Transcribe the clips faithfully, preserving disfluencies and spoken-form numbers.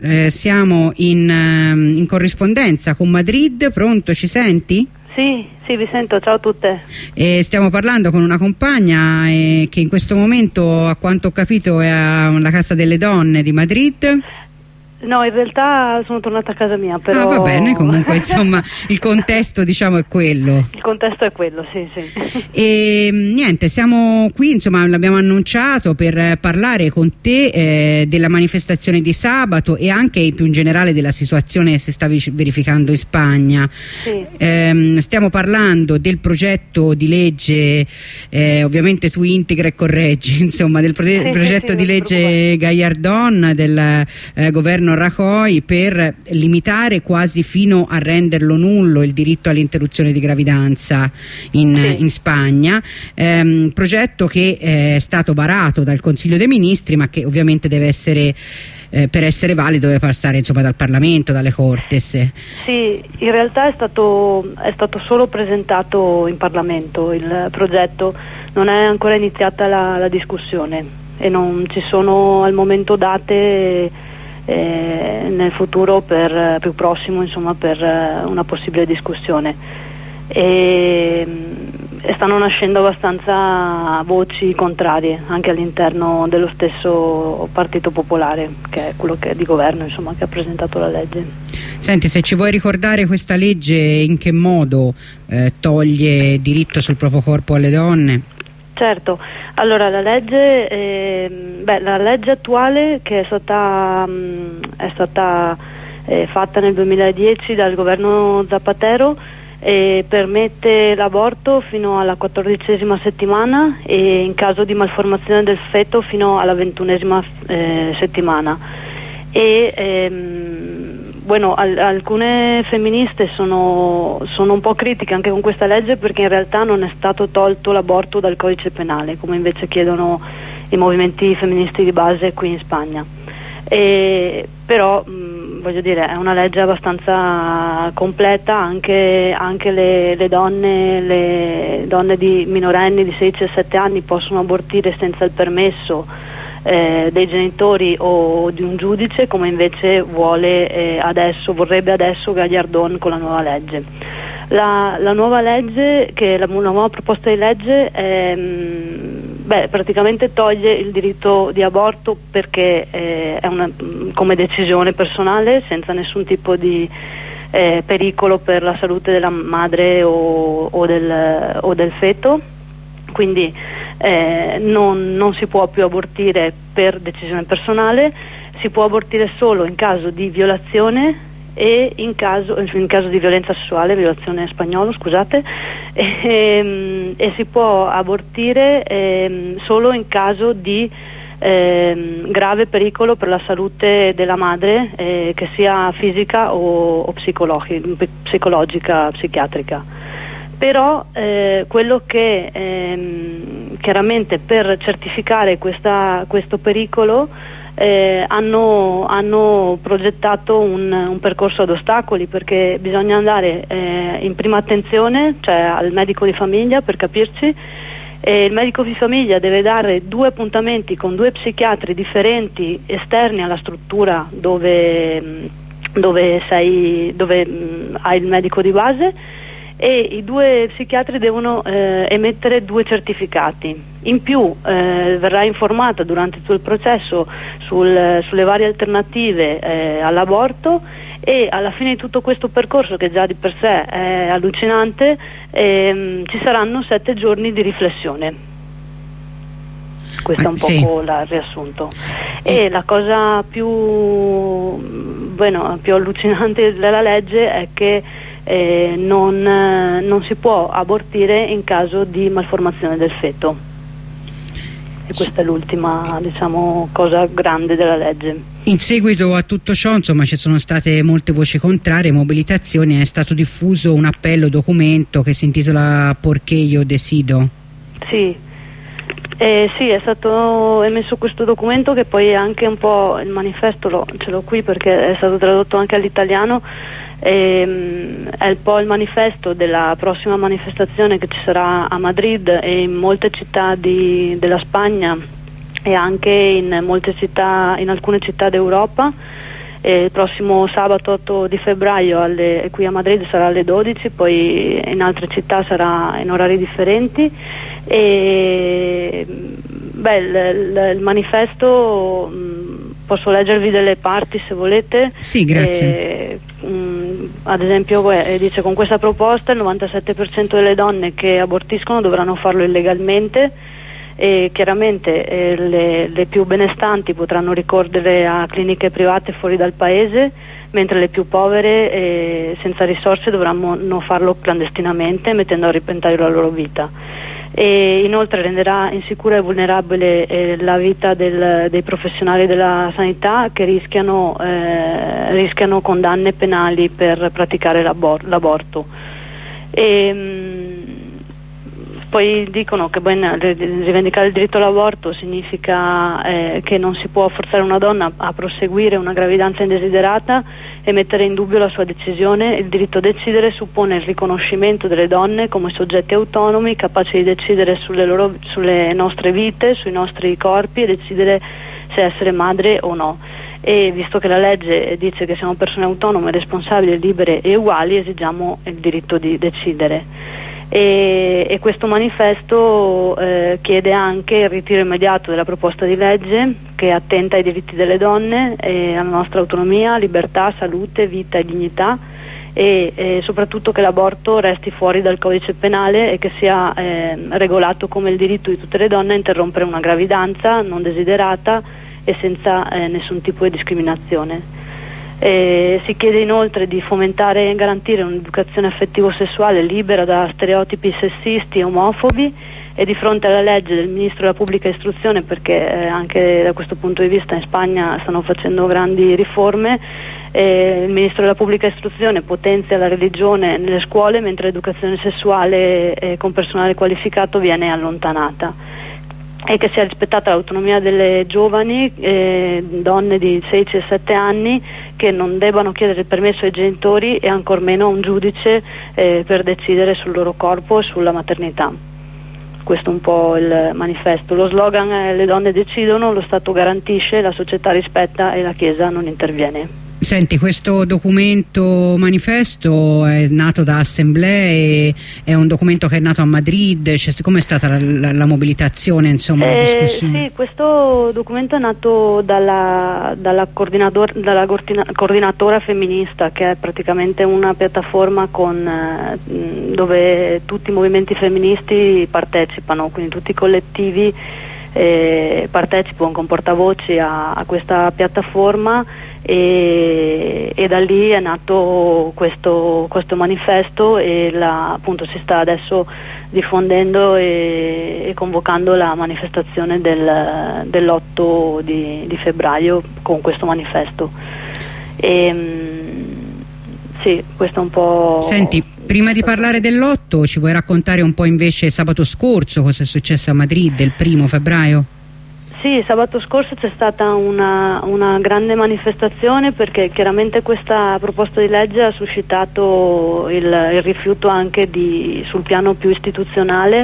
Eh, siamo in, uh, in corrispondenza con Madrid. Pronto, ci senti? Sì, sì, vi sento, ciao a tutte. Eh, stiamo parlando con una compagna eh, che in questo momento, a quanto ho capito, è alla Casa delle Donne di Madrid. No, in realtà sono tornata a casa mia, però... Ah, va bene, comunque, insomma, il contesto, diciamo, è quello. Il contesto è quello, sì, sì. E niente, siamo qui, insomma, l'abbiamo annunciato per parlare con te eh, della manifestazione di sabato e anche più in generale della situazione che si sta verificando in Spagna. Sì. Eh, stiamo parlando del progetto di legge, eh, ovviamente tu integra e correggi, insomma, del pro sì, progetto sì, sì, di legge Gallardón del eh, governo Rajoy per limitare quasi fino a renderlo nullo il diritto all'interruzione di gravidanza in, sì. in Spagna, ehm, progetto che è stato varato dal Consiglio dei Ministri ma che ovviamente deve essere eh, per essere valido deve passare insomma dal Parlamento, dalle Cortes. Sì, in realtà è stato, è stato solo presentato in Parlamento il progetto, non è ancora iniziata la, la discussione e non ci sono al momento date Eh, nel futuro per, più prossimo insomma per eh, una possibile discussione e, e stanno nascendo abbastanza voci contrarie anche all'interno dello stesso Partito Popolare, che è quello che è di governo, insomma, che ha presentato la legge. Senti, se ci vuoi ricordare questa legge in che modo eh, toglie diritto sul proprio corpo alle donne? Certo, allora la legge, eh, beh, la legge attuale che è stata, mh, è stata eh, fatta nel duemiladieci dal governo Zapatero eh, permette l'aborto fino alla quattordicesima settimana e in caso di malformazione del feto fino alla ventunesima eh, settimana. E ehm, bueno, al alcune femministe sono, sono un po' critiche anche con questa legge perché in realtà non è stato tolto l'aborto dal codice penale come invece chiedono i movimenti femministi di base qui in Spagna. E, però mh, voglio dire, è una legge abbastanza completa, anche, anche le, le donne le donne di minorenni di sedici e diciassette anni possono abortire senza il permesso Eh, dei genitori o di un giudice, come invece vuole eh, adesso, vorrebbe adesso Gallardón con la nuova legge. La, la nuova legge, che la, la nuova proposta di legge è, mh, beh, praticamente toglie il diritto di aborto perché eh, è una, come decisione personale senza nessun tipo di eh, pericolo per la salute della madre o, o, del, o del feto, quindi Eh, non, non si può più abortire per decisione personale, si può abortire solo in caso di violazione e in caso, in caso di violenza sessuale, violazione spagnolo, scusate, e, e si può abortire eh, solo in caso di eh, grave pericolo per la salute della madre, eh, che sia fisica o, o psicologica, psichiatrica. Però eh, quello che ehm, chiaramente per certificare questa, questo pericolo eh, hanno, hanno progettato un, un percorso ad ostacoli, perché bisogna andare eh, in prima attenzione, cioè al medico di famiglia, per capirci, e il medico di famiglia deve dare due appuntamenti con due psichiatri differenti esterni alla struttura dove, dove, sei, dove mh, hai il medico di base, e i due psichiatri devono eh, emettere due certificati. In più eh, verrà informata durante tutto il processo sul, sulle varie alternative eh, all'aborto, e alla fine di tutto questo percorso, che già di per sé è allucinante, ehm, ci saranno sette giorni di riflessione. Questo è un sì. poco la, il riassunto. E la cosa più, bueno, più allucinante della legge è che Eh, non, eh, non si può abortire in caso di malformazione del feto, e questa è l'ultima, diciamo, cosa grande della legge. In seguito a tutto ciò, insomma, ci sono state molte voci contrarie, mobilitazioni, è stato diffuso un appello documento che si intitola Porque yo decido. Sì, eh, sì, è stato emesso questo documento, che poi è anche un po' il manifesto, lo, ce l'ho qui perché è stato tradotto anche all'italiano. Ehm, è un po' il manifesto della prossima manifestazione che ci sarà a Madrid e in molte città di, della Spagna, e anche in molte città, in alcune città d'Europa, E il prossimo sabato otto di febbraio alle, qui a Madrid sarà alle dodici, poi in altre città sarà in orari differenti. E beh, il, il manifesto, mh, posso leggervi delle parti se volete. Sì, grazie. E, mh, ad esempio eh, dice: con questa proposta il novantasette per cento delle donne che abortiscono dovranno farlo illegalmente, e chiaramente eh, le, le più benestanti potranno ricorrere a cliniche private fuori dal paese, mentre le più povere eh, senza risorse dovranno farlo clandestinamente, mettendo a repentaglio la loro vita. E inoltre renderà insicura e vulnerabile eh, la vita del, dei professionali della sanità, che rischiano, eh, rischiano condanne penali per praticare l'abor- l'aborto. E, mh, poi dicono che ben, rivendicare il diritto all'aborto significa eh, che non si può forzare una donna a proseguire una gravidanza indesiderata e mettere in dubbio la sua decisione. Il diritto a decidere suppone il riconoscimento delle donne come soggetti autonomi, capaci di decidere sulle, loro, sulle nostre vite, sui nostri corpi, e decidere se essere madre o no. E visto che la legge dice che siamo persone autonome, responsabili, libere e uguali, esigiamo il diritto di decidere. E, e questo manifesto eh, chiede anche il ritiro immediato della proposta di legge che attenta ai diritti delle donne, e alla nostra autonomia, libertà, salute, vita e dignità, e, e soprattutto che l'aborto resti fuori dal codice penale e che sia eh, regolato come il diritto di tutte le donne a interrompere una gravidanza non desiderata e senza eh, nessun tipo di discriminazione. Eh, si chiede inoltre di fomentare e garantire un'educazione affettivo-sessuale libera da stereotipi sessisti e omofobi, e di fronte alla legge del Ministro della Pubblica Istruzione, perché eh, anche da questo punto di vista in Spagna stanno facendo grandi riforme, eh, il Ministro della Pubblica Istruzione potenzia la religione nelle scuole, mentre l'educazione sessuale eh, con personale qualificato viene allontanata. E che sia rispettata l'autonomia delle giovani eh, donne di sedici e sette anni, che non debbano chiedere il permesso ai genitori e ancor meno a un giudice eh, per decidere sul loro corpo e sulla maternità. Questo è un po' il manifesto. Lo slogan è: le donne decidono, lo Stato garantisce, la società rispetta e la Chiesa non interviene. Senti, questo documento manifesto è nato da assemblee, è un documento che è nato a Madrid, cioè, come è stata la, la, la mobilitazione, insomma, eh, la discussione? Sì, questo documento è nato dalla, dalla, coordinator, dalla coordinatora femminista, che è praticamente una piattaforma con, eh, dove tutti i movimenti femministi partecipano, quindi tutti i collettivi eh, partecipano con portavoci a, a questa piattaforma. E, e da lì è nato questo, questo manifesto, e la, appunto si sta adesso diffondendo e, e convocando la manifestazione del, dell'otto di, di febbraio con questo manifesto. E, sì, questo è un po'... Senti, prima di parlare dell'otto ci vuoi raccontare un po' invece sabato scorso cosa è successo a Madrid il primo febbraio? Sì, sabato scorso c'è stata una, una grande manifestazione, perché chiaramente questa proposta di legge ha suscitato il, il rifiuto anche di, sul piano più istituzionale,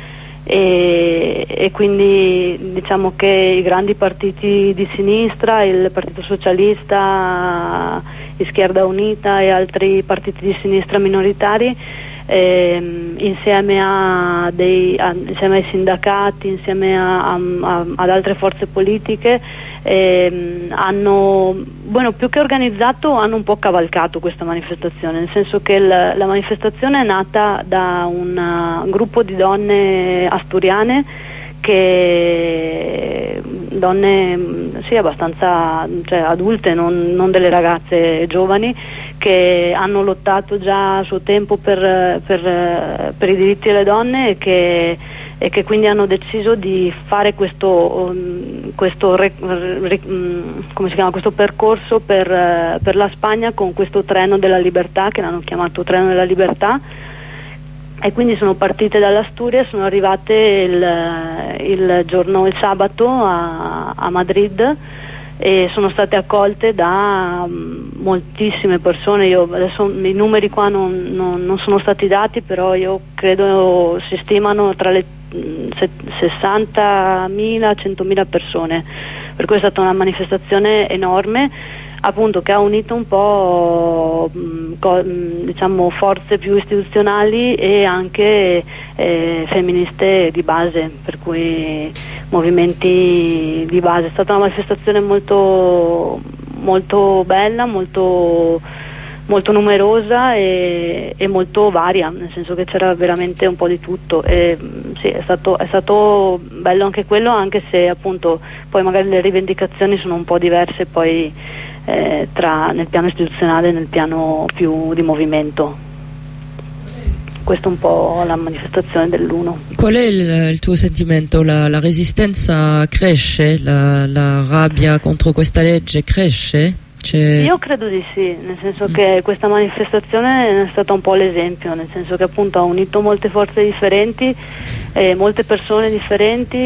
e, e quindi diciamo che i grandi partiti di sinistra, il Partito Socialista, Izquierda Unita e altri partiti di sinistra minoritari, Eh, insieme, a dei, a, insieme ai sindacati, insieme a, a, ad altre forze politiche, eh, hanno, bueno, più che organizzato, hanno un po' cavalcato questa manifestazione, nel senso che il, la manifestazione è nata da un uh, gruppo di donne asturiane, che donne sì, abbastanza, cioè, adulte, non, non delle ragazze giovani, che hanno lottato già a suo tempo per, per, per i diritti delle donne, e che, e che quindi hanno deciso di fare questo, questo, come si chiama, questo percorso per, per la Spagna con questo treno della libertà, che l'hanno chiamato treno della libertà. E quindi sono partite dall'Asturia, sono arrivate il, il giorno, il sabato a, a Madrid, e sono state accolte da um, moltissime persone. Io adesso i numeri qua non, non, non sono stati dati, però io credo si stimano tra le sessantamila e centomila persone, per cui è stata una manifestazione enorme. appunto che ha unito un po' mh, diciamo forze più istituzionali e anche eh, femministe di base, per cui movimenti di base. È stata una manifestazione molto molto bella, molto molto numerosa e, e molto varia, nel senso che c'era veramente un po' di tutto. E, sì, è stato, è stato bello anche quello, anche se appunto poi magari le rivendicazioni sono un po' diverse poi eh, tra nel piano istituzionale e nel piano più di movimento. Questo è un po' la manifestazione dell'uno. Qual è il, il tuo sentimento? La, la resistenza cresce? La, la rabbia contro questa legge cresce? Io credo di sì, nel senso che questa manifestazione è stata un po' l'esempio, nel senso che appunto ha unito molte forze differenti, eh, molte persone differenti,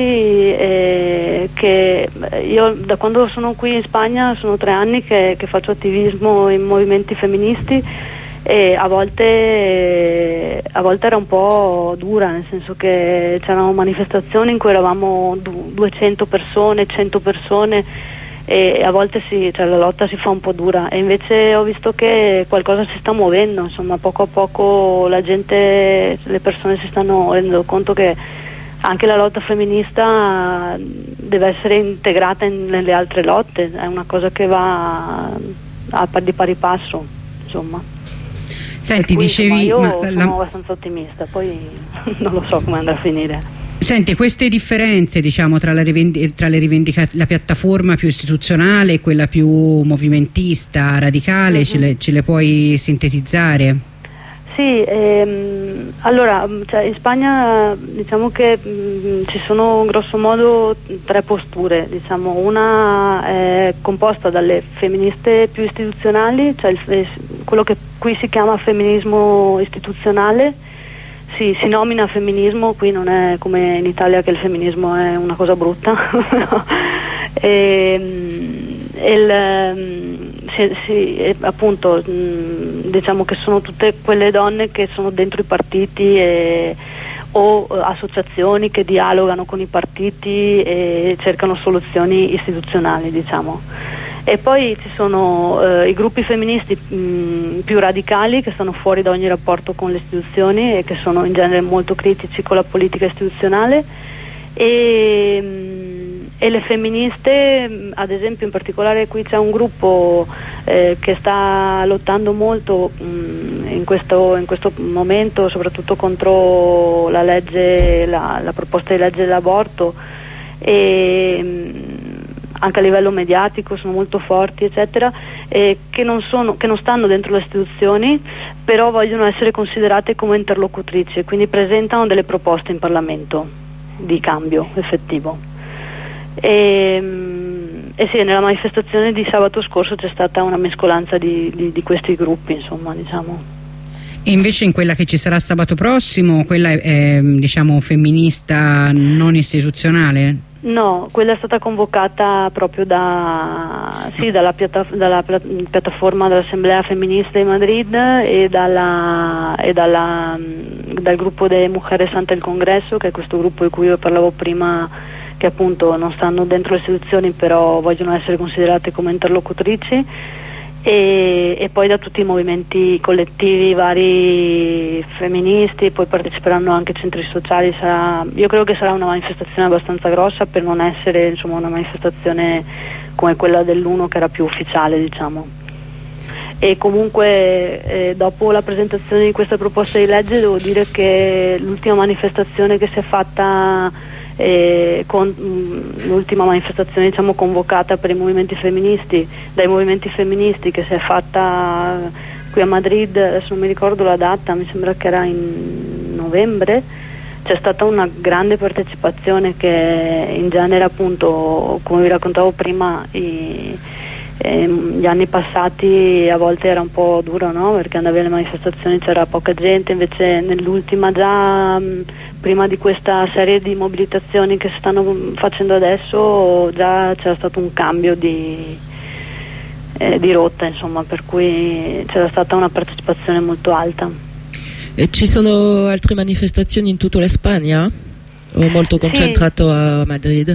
eh, che io da quando sono qui in Spagna sono tre anni che, che faccio attivismo in movimenti femministi e a volte, a volte era un po' dura, nel senso che c'erano manifestazioni in cui eravamo duecento persone, cento persone, e a volte si, cioè la lotta si fa un po' dura, e invece ho visto che qualcosa si sta muovendo, insomma poco a poco la gente, le persone si stanno rendendo conto che anche la lotta femminista deve essere integrata in, nelle altre lotte, è una cosa che va a, a di pari passo, insomma. Senti, cui, dicevi, insomma, io ma sono la... abbastanza ottimista, poi non lo so come andrà a finire. Senti, queste differenze, diciamo, tra la, rivendi tra le rivendica la piattaforma più istituzionale e quella più movimentista, radicale, mm-hmm. ce, le, ce le puoi sintetizzare? Sì, ehm, allora, cioè, in Spagna diciamo che mh, ci sono grosso modo tre posture, diciamo. Una è composta dalle femministe più istituzionali, cioè il, quello che qui si chiama femminismo istituzionale. Sì, si nomina femminismo, qui non è come in Italia che il femminismo è una cosa brutta. e, il, sì, sì, appunto diciamo che sono tutte quelle donne che sono dentro i partiti e, o associazioni che dialogano con i partiti e cercano soluzioni istituzionali, diciamo. E poi ci sono eh, i gruppi femministi mh, più radicali, che stanno fuori da ogni rapporto con le istituzioni e che sono in genere molto critici con la politica istituzionale, e, mh, e le femministe, mh, ad esempio in particolare qui c'è un gruppo eh, che sta lottando molto mh, in, questo, in questo momento soprattutto contro la legge, la, la proposta di legge dell'aborto, e mh, anche a livello mediatico sono molto forti, eccetera, eh, che non sono, che non stanno dentro le istituzioni, però vogliono essere considerate come interlocutrici, quindi presentano delle proposte in Parlamento di cambio effettivo. E, e sì, nella manifestazione di sabato scorso c'è stata una mescolanza di, di, di questi gruppi, insomma, diciamo. E invece in quella che ci sarà sabato prossimo, quella è, è diciamo femminista non istituzionale? No, quella è stata convocata proprio da, sì, dalla, piatta, dalla piattaforma dell'Assemblea Femminista di Madrid e, dalla, e dalla, dal gruppo de Mujeres ante el Congresso, che è questo gruppo di cui io parlavo prima, che appunto non stanno dentro le istituzioni però vogliono essere considerate come interlocutrici, e, e poi da tutti i movimenti collettivi vari femministi. Poi parteciperanno anche centri sociali. Sarà, io credo che sarà una manifestazione abbastanza grossa per non essere, insomma, una manifestazione come quella dell'uno che era più ufficiale, diciamo. E comunque eh, dopo la presentazione di questa proposta di legge devo dire che l'ultima manifestazione che si è fatta, Eh, con l'ultima manifestazione, diciamo, convocata per i movimenti femministi dai movimenti femministi, che si è fatta qui a Madrid, adesso non mi ricordo la data, mi sembra che era in novembre, c'è stata una grande partecipazione che in genere, appunto, come vi raccontavo prima, i, eh, gli anni passati a volte era un po' duro, no? Perché andavi alle manifestazioni, c'era poca gente, invece nell'ultima, già mh, prima di questa serie di mobilitazioni che si stanno facendo adesso, già c'era stato un cambio di, eh, di rotta, insomma, per cui c'era stata una partecipazione molto alta. E ci sono altre manifestazioni in tutta la Spagna o molto concentrato sì. a Madrid?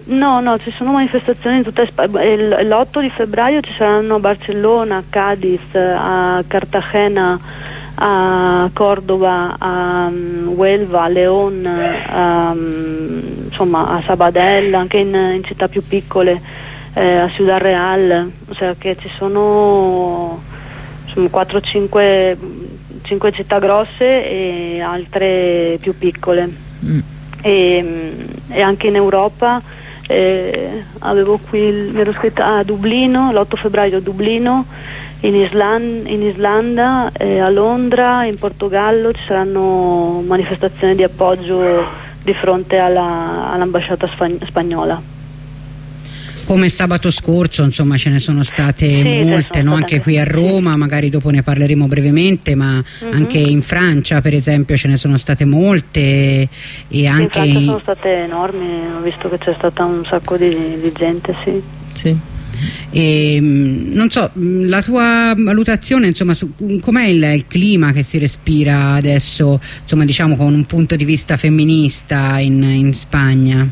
No, no, ci sono manifestazioni in tutta Spagna. L'otto di febbraio ci saranno a Barcellona, a Cadiz, a Cartagena, a Córdoba, a um, Huelva, a León, a, um, insomma a Sabadell, anche in, in città più piccole, eh, a Ciudad Real, o sea che ci sono quattro cinque città grosse e altre più piccole. Mm. E, e anche in Europa eh, avevo qui, mi ero scritta a Dublino, l'otto febbraio a Dublino, in, Island, in Islanda, eh, a Londra, in Portogallo ci saranno manifestazioni di appoggio di fronte alla, all'ambasciata spagn- spagnola. Come sabato scorso, insomma, ce ne sono state sì, molte, sono no? Anche qui a Roma, sì. Magari dopo ne parleremo brevemente, ma mm-hmm. anche in Francia, per esempio, ce ne sono state molte. E anche in Francia sono state enormi, ho visto che c'è stata un sacco di, di gente, sì. Sì. E, non so, la tua valutazione, insomma, su com'è il, il clima che si respira adesso, insomma, diciamo con un punto di vista femminista in, in Spagna?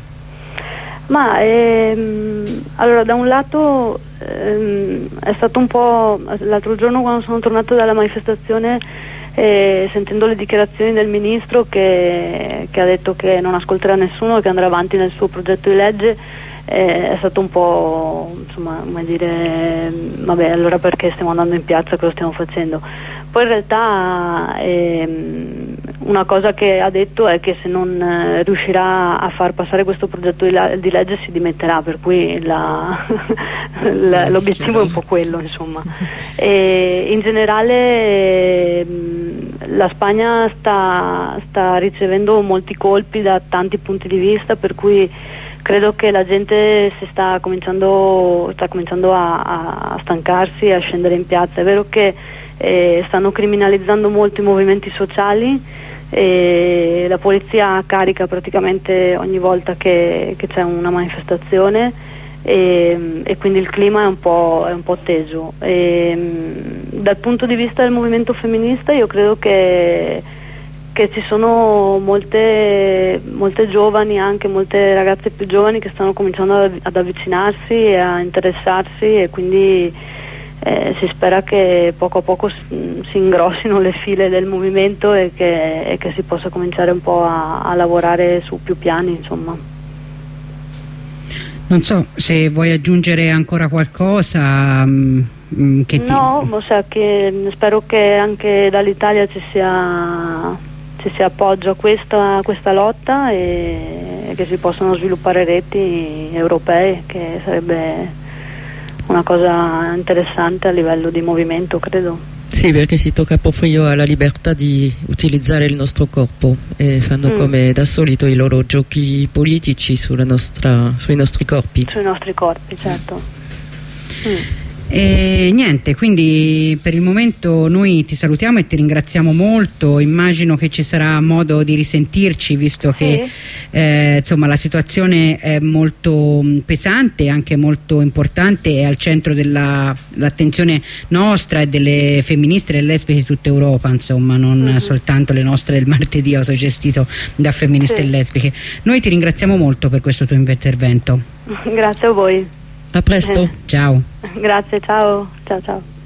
Ma ehm, allora, da un lato ehm, è stato un po', l'altro giorno quando sono tornato dalla manifestazione, eh, sentendo le dichiarazioni del ministro che, che ha detto che non ascolterà nessuno e che andrà avanti nel suo progetto di legge, eh, è stato un po', insomma, come dire, vabbè, allora perché stiamo andando in piazza, cosa stiamo facendo? Poi in realtà ehm, una cosa che ha detto è che se non eh, riuscirà a far passare questo progetto di, la- di legge si dimetterà, per cui la la- l'obiettivo è un po' quello, insomma. E in generale ehm, la Spagna sta, sta ricevendo molti colpi da tanti punti di vista, per cui credo che la gente si sta cominciando, sta cominciando a, a stancarsi e a scendere in piazza. È vero che eh, stanno criminalizzando molto i movimenti sociali e la polizia carica praticamente ogni volta che, che c'è una manifestazione e, e quindi il clima è un po', è un po' teso. E, dal punto di vista del movimento femminista io credo che che ci sono molte, molte giovani, anche molte ragazze più giovani che stanno cominciando ad, ad avvicinarsi e a interessarsi, e quindi eh, si spera che poco a poco si, si ingrossino le file del movimento e che, e che si possa cominciare un po' a, a lavorare su più piani, insomma. Non so se vuoi aggiungere ancora qualcosa. Mh, che ti... No, o sea, che spero che anche dall'Italia ci sia ci sia appoggio a questa, a questa lotta e che si possano sviluppare reti europee, che sarebbe una cosa interessante a livello di movimento, credo. Sì, perché si tocca proprio alla libertà di utilizzare il nostro corpo e fanno mm. come da solito i loro giochi politici sulla nostra, sui nostri corpi. Sui nostri corpi, certo. Mm. E niente, quindi per il momento noi ti salutiamo e ti ringraziamo molto. Immagino che ci sarà modo di risentirci, visto che sì. eh, insomma la situazione è molto pesante e anche molto importante, è al centro dell'attenzione nostra e delle femministe e lesbiche di tutta Europa, insomma, non mm-hmm. soltanto le nostre del martedì autogestito da femministe sì. e lesbiche. Noi ti ringraziamo molto per questo tuo intervento. Grazie a voi. A presto. Eh. Ciao. Grazie, ciao. Ciao ciao.